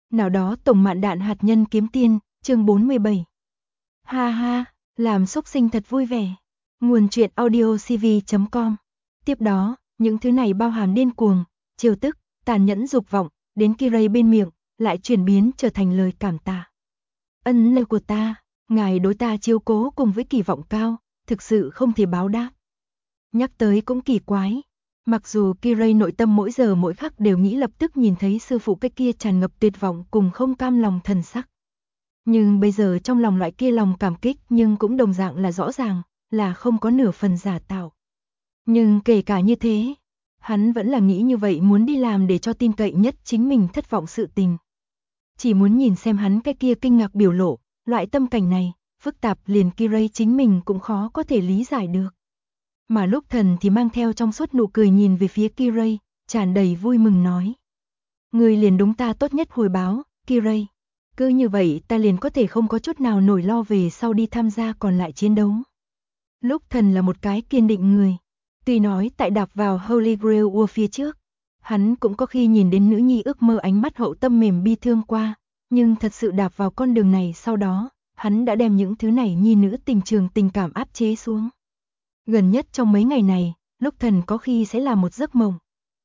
Nào đó tổng mạn đạn hạt nhân kiếm tiên, chương 47. Ha ha, làm súc sinh thật vui vẻ. Nguồn truyện audio cv.com. Tiếp đó, những thứ này bao hàm điên cuồng, trêu tức, tàn nhẫn dục vọng, đến Kiray bên miệng, lại chuyển biến trở thành lời cảm tạ. Ân lê của ta, ngài đối ta chiếu cố cùng với kỳ vọng cao, thực sự không thể báo đáp. Nhắc tới cũng kỳ quái. Mặc dù Kiray nội tâm mỗi giờ mỗi khắc đều nghĩ lập tức nhìn thấy sư phụ cái kia tràn ngập tuyệt vọng cùng không cam lòng thần sắc. Nhưng bây giờ trong lòng loại kia lòng cảm kích nhưng cũng đồng dạng là rõ ràng, là không có nửa phần giả tạo. Nhưng kể cả như thế, hắn vẫn là nghĩ như vậy muốn đi làm để cho tin cậy nhất chính mình thất vọng sự tình. Chỉ muốn nhìn xem hắn cái kia kinh ngạc biểu lộ, loại tâm cảnh này, phức tạp liền Kiray chính mình cũng khó có thể lý giải được. Mà lúc thần thì mang theo trong suốt nụ cười nhìn về phía Kiray, tràn đầy vui mừng nói. Người liền đúng ta tốt nhất hồi báo, Kiray. Cứ như vậy ta liền có thể không có chút nào nổi lo về sau đi tham gia còn lại chiến đấu. Lúc thần là một cái kiên định người. Tuy nói tại đạp vào Holy Grail War phía trước, hắn cũng có khi nhìn đến nữ nhi ước mơ ánh mắt hậu tâm mềm bi thương qua, nhưng thật sự đạp vào con đường này sau đó, hắn đã đem những thứ này nhi nữ tình trường tình cảm áp chế xuống. Gần nhất trong mấy ngày này, lúc thần có khi sẽ là một giấc mộng.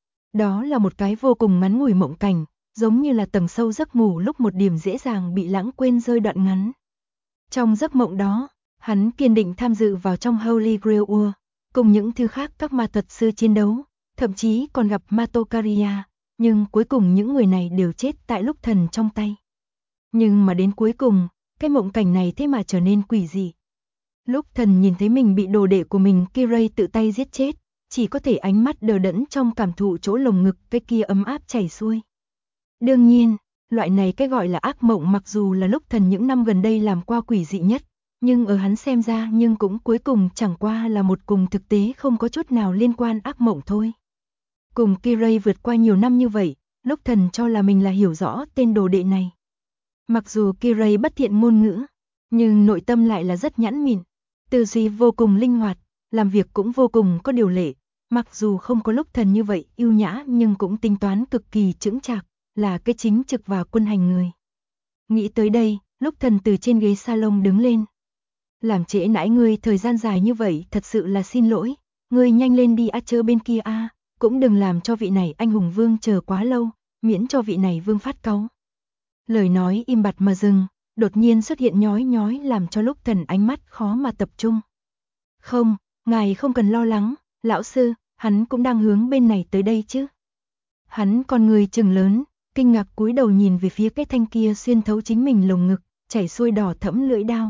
Đó là một cái vô cùng ngắn ngủi mộng cảnh, giống như là tầng sâu giấc ngủ lúc một điểm dễ dàng bị lãng quên rơi đoạn ngắn. Trong giấc mộng đó, hắn kiên định tham dự vào trong Holy Grail War, cùng những thứ khác các ma thuật sư chiến đấu, thậm chí còn gặp Matokaria, nhưng cuối cùng những người này đều chết tại lúc thần trong tay. Nhưng mà đến cuối cùng, cái mộng cảnh này thế mà trở nên quỷ dị. Lúc thần nhìn thấy mình bị đồ đệ của mình Kiray tự tay giết chết, chỉ có thể ánh mắt đờ đẫn trong cảm thụ chỗ lồng ngực cái kia ấm áp chảy xuôi. Đương nhiên, loại này cái gọi là ác mộng mặc dù là lúc thần những năm gần đây làm qua quỷ dị nhất, nhưng ở hắn xem ra nhưng cũng cuối cùng chẳng qua là một cùng thực tế không có chút nào liên quan ác mộng thôi. Cùng Kiray vượt qua nhiều năm như vậy, lúc thần cho là mình là hiểu rõ tên đồ đệ này. Mặc dù Kiray bất thiện ngôn ngữ, nhưng nội tâm lại là rất nhãn mịn, tư duy vô cùng linh hoạt, làm việc cũng vô cùng có điều lệ, mặc dù không có lúc thần như vậy yêu nhã nhưng cũng tính toán cực kỳ chững chạc, là cái chính trực và quân hành người. Nghĩ tới đây, lúc thần từ trên ghế salon đứng lên. Làm trễ nãi ngươi thời gian dài như vậy thật sự là xin lỗi, ngươi nhanh lên đi chớ bên kia cũng đừng làm cho vị này anh hùng vương chờ quá lâu, miễn cho vị này vương phát cáu. Lời nói im bặt mà dừng, đột nhiên xuất hiện nhói nhói làm cho lúc thần ánh mắt khó mà tập trung. Không, ngài không cần lo lắng, lão sư, hắn cũng đang hướng bên này tới đây chứ. Hắn con người trừng lớn, kinh ngạc cúi đầu nhìn về phía cái thanh kia xuyên thấu chính mình lồng ngực, chảy xuôi đỏ thẫm lưỡi đao.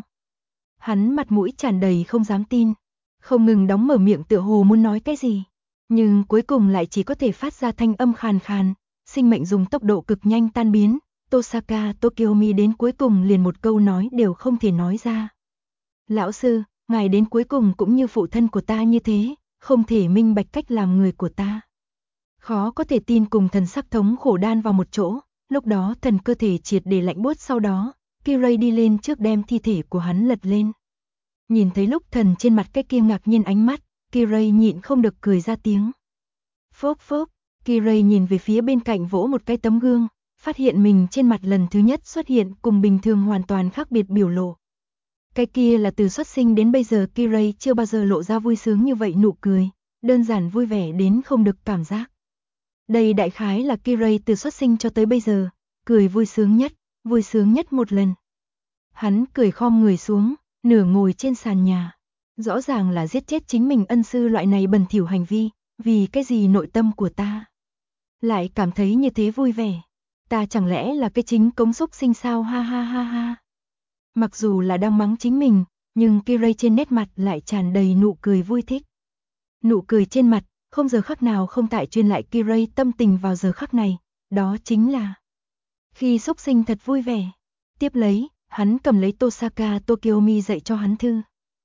Hắn mặt mũi tràn đầy không dám tin, không ngừng đóng mở miệng tựa hồ muốn nói cái gì, nhưng cuối cùng lại chỉ có thể phát ra thanh âm khàn khàn, sinh mệnh dùng tốc độ cực nhanh tan biến, Tosaka Tokiomi đến cuối cùng liền một câu nói đều không thể nói ra. Lão sư, ngài đến cuối cùng cũng như phụ thân của ta như thế, không thể minh bạch cách làm người của ta. Khó có thể tin cùng thần sắc thống khổ đan vào một chỗ, lúc đó thần cơ thể triệt để lạnh buốt sau đó, Kiray đi lên trước đem thi thể của hắn lật lên. Nhìn thấy lúc thần trên mặt cái kia ngạc nhiên ánh mắt, Kiray nhịn không được cười ra tiếng. Phốc phốc, Kiray nhìn về phía bên cạnh vỗ một cái tấm gương, phát hiện mình trên mặt lần thứ nhất xuất hiện cùng bình thường hoàn toàn khác biệt biểu lộ. Cái kia là từ xuất sinh đến bây giờ Kiray chưa bao giờ lộ ra vui sướng như vậy nụ cười, đơn giản vui vẻ đến không được cảm giác. Đây đại khái là Kiray từ xuất sinh cho tới bây giờ, cười vui sướng nhất một lần. Hắn cười khom người xuống, nửa ngồi trên sàn nhà. Rõ ràng là giết chết chính mình ân sư loại này bẩn thỉu hành vi, vì cái gì nội tâm của ta lại cảm thấy như thế vui vẻ. Ta chẳng lẽ là cái chính cống xúc sinh sao ha ha ha ha. Mặc dù là đang mắng chính mình, nhưng Kiray trên nét mặt lại tràn đầy nụ cười vui thích. Nụ cười trên mặt, không giờ khắc nào không tại truyền lại Kiray tâm tình vào giờ khắc này, đó chính là khi xúc sinh thật vui vẻ. Tiếp lấy, hắn cầm lấy Tosaka Tokiomi dạy cho hắn thư.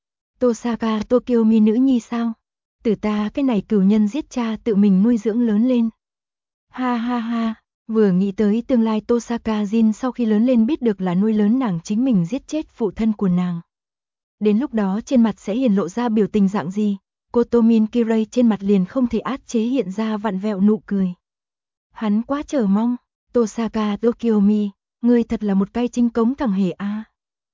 Tosaka Tokiomi nữ nhi sao? Từ ta cái này cửu nhân giết cha tự mình nuôi dưỡng lớn lên. Ha ha ha, vừa nghĩ tới tương lai Tosaka Jin sau khi lớn lên biết được là nuôi lớn nàng chính mình giết chết phụ thân của nàng. Đến lúc đó trên mặt sẽ hiển lộ ra biểu tình dạng gì, Kotomin Kiray trên mặt liền không thể át chế hiện ra vặn vẹo nụ cười. Hắn quá chờ mong, Tosaka Tokiomi, Ngươi thật là một cây chính cống thằng hề a.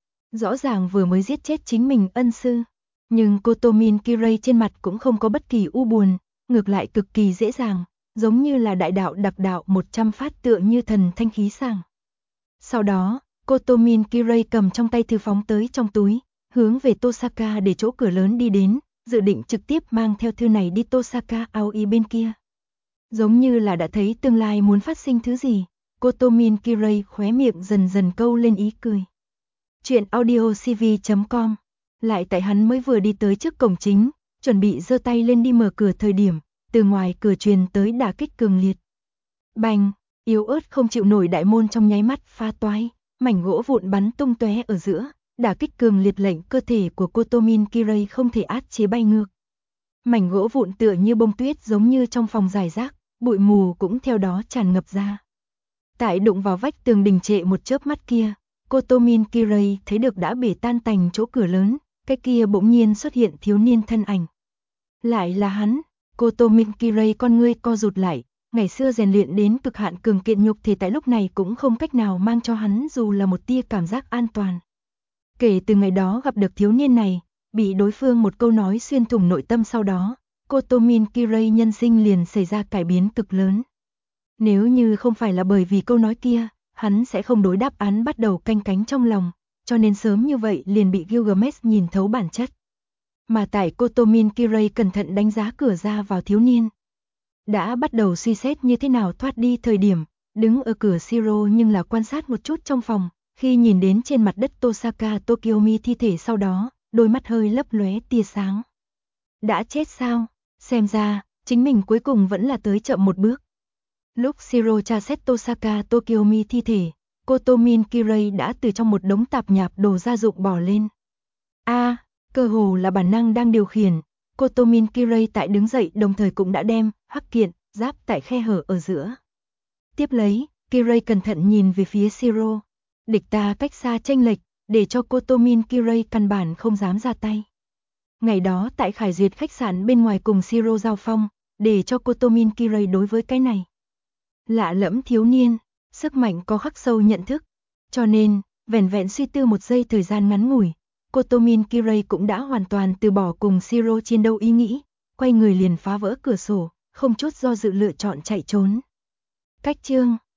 Rõ ràng vừa mới giết chết chính mình ân sư, nhưng Kotomin Kirei trên mặt cũng không có bất kỳ u buồn, ngược lại cực kỳ dễ dàng, giống như là đại đạo đặc đạo 100 phát tựa như thần thanh khí sảng. Sau đó, Kotomin Kirei cầm trong tay thư phóng tới trong túi, hướng về Tosaka để chỗ cửa lớn đi đến, dự định trực tiếp mang theo thư này đi Tosaka Aoi bên kia. Giống như là đã thấy tương lai muốn phát sinh thứ gì, Kotomin Kirei khóe miệng dần dần câu lên ý cười. Chuyện audiocv.com. Lại tại hắn mới vừa đi tới trước cổng chính, chuẩn bị giơ tay lên đi mở cửa thời điểm, từ ngoài cửa truyền tới đả kích cường liệt. Bành, yếu ớt không chịu nổi đại môn trong nháy mắt phá toái, mảnh gỗ vụn bắn tung tóe ở giữa, đả kích cường liệt lệnh cơ thể của Kotomin Kirei không thể át chế bay ngược. Mảnh gỗ vụn tựa như bông tuyết giống như trong phòng rải rác, bụi mù cũng theo đó tràn ngập ra. Tại đụng vào vách tường đình trệ một chớp mắt kia, Kotomin Kirei thấy được đã bể tan tành chỗ cửa lớn, cái kia bỗng nhiên xuất hiện thiếu niên thân ảnh. Lại là hắn, Kotomin Kirei con ngươi co rụt lại, ngày xưa rèn luyện đến cực hạn cường kiện nhục thì tại lúc này cũng không cách nào mang cho hắn dù là một tia cảm giác an toàn. Kể từ ngày đó gặp được thiếu niên này, bị đối phương một câu nói xuyên thủng nội tâm sau đó, Kotomin Kirei nhân sinh liền xảy ra cải biến cực lớn. Nếu như không phải là bởi vì câu nói kia, hắn sẽ không đối đáp án bắt đầu canh cánh trong lòng, cho nên sớm như vậy liền bị Gilgamesh nhìn thấu bản chất. Mà tại Kotomin Kirei cẩn thận đánh giá cửa ra vào thiếu niên. Đã bắt đầu suy xét như thế nào thoát đi thời điểm, đứng ở cửa Shiro nhưng là quan sát một chút trong phòng, khi nhìn đến trên mặt đất Tosaka Tokiomi thi thể sau đó, đôi mắt hơi lấp lóe tia sáng. Đã chết sao? Xem ra, chính mình cuối cùng vẫn là tới chậm một bước. Lúc Shiro tra xét Tosaka Tokiomi thi thể, Kotomin Kirei đã từ trong một đống tạp nhạp đồ gia dụng bỏ lên. Cơ hồ là bản năng đang điều khiển, Kotomin Kirei tại đứng dậy đồng thời cũng đã đem hắc kiện, giáp tại khe hở ở giữa. Tiếp lấy, Kirei cẩn thận nhìn về phía Shiro. Địch ta cách xa chênh lệch, để cho Kotomin Kirei căn bản không dám ra tay. Ngày đó tại Khải Duyệt khách sạn bên ngoài cùng Shiro giao phong, để cho Kotomin Kirei đối với cái này lạ lẫm thiếu niên, sức mạnh có khắc sâu nhận thức. Cho nên, vẻn vẹn suy tư một giây thời gian ngắn ngủi, Kotomin Kirei cũng đã hoàn toàn từ bỏ cùng Shiro chiến đấu ý nghĩ, quay người liền phá vỡ cửa sổ, không chút do dự lựa chọn chạy trốn. Cách chương